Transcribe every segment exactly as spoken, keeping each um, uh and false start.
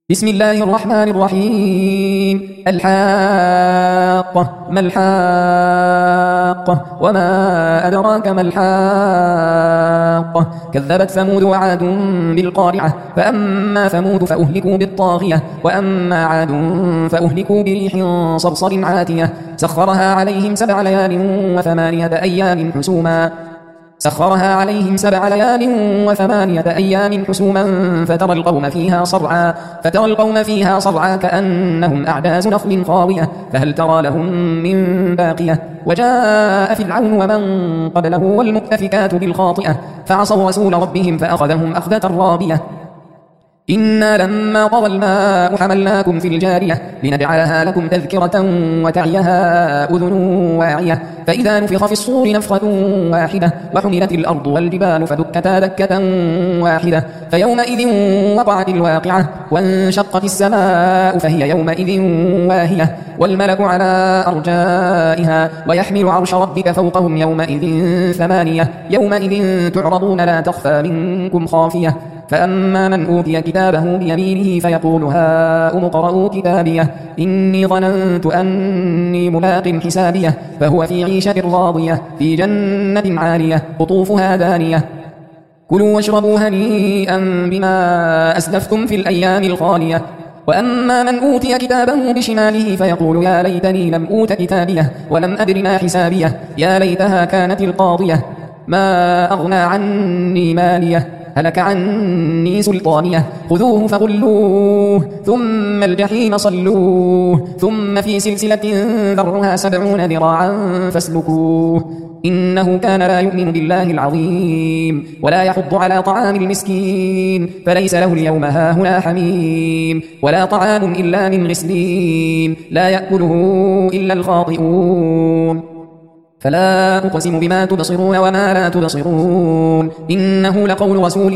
بسم الله الرحمن الرحيم. الحاقة ما الحاقة وما أدراك ما الحاقة كذبت ثمود وعاد بالقارعة فأما ثمود فأهلكوا بالطاغية وأما عاد فأهلكوا بريح صرصر عاتية سخرها عليهم سبع ليال وثمانية أيام حسوما سخرها عليهم سبع ليال وثمانية أيام حسوما فترى القوم فيها صرعا فترى القوم فيها صرعا كأنهم أعجاز نخل خاوية فهل ترى لهم من باقية وجاء فرعون ومن قبله والمؤتفكات بالخاطئة فعصوا رسول ربهم فأخذهم أخذة رابية إنا لما طغى الماء حملناكم في الجارية لنجعلها لكم تذكرة وتعيها أذن واعية فإذا نفخ في الصور نفخة واحدة وحملت الأرض والجبال فدكتا دكة واحدة فيومئذ وقعت الواقعة وانشقت السماء فهي يومئذ واهية والملك على أرجائها ويحمل عرش ربك فوقهم يومئذ ثمانية يومئذ تعرضون لا تخفى منكم خافية فأما من أوتي كتابه بيمينه فيقول هاؤم اقرءوا كتابيه إني ظننت أني ملاق حسابيه فهو في عيشة راضية في جنة عالية قطوفها دانية كلوا واشربوا هنيئا بما أسلفتم في الأيام الخالية وأما من أوتي كتابه بشماله فيقول يا ليتني لم أوت كتابيه ولم أدر ما حسابيه يا ليتها كانت القاضية ما أغنى عني ماليه هلك عني سلطانيه خذوه فغلوه ثم الجحيم صلوه ثم في سلسلة ذرها سبعون ذراعا فاسلكوه إنه كان لا يؤمن بالله العظيم ولا يحض على طعام المسكين فليس له اليوم هاهنا حميم ولا طعام إلا من غسلين لا يأكله إلا الخاطئون فلا أقسم بما تبصرون وما لا تبصرون إنه لقول رسول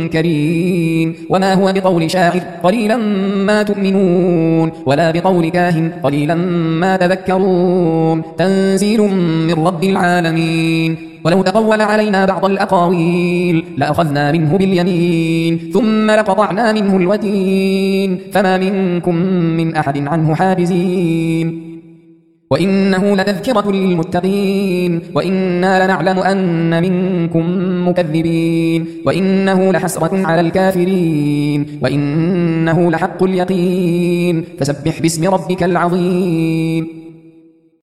كريم وما هو بقول شاعر قليلا ما تؤمنون ولا بقول كاهن قليلا ما تذكرون تنزيل من رب العالمين ولو تقول علينا بعض الأقاويل لأخذنا منه باليمين ثم لقطعنا منه الوتين فما منكم من أحد عنه حاجزين وإنه لتذكرة للمتقين وإنا لنعلم أن منكم مكذبين وإنه لحسرة على الكافرين وإنه لحق اليقين فسبح باسم ربك العظيم.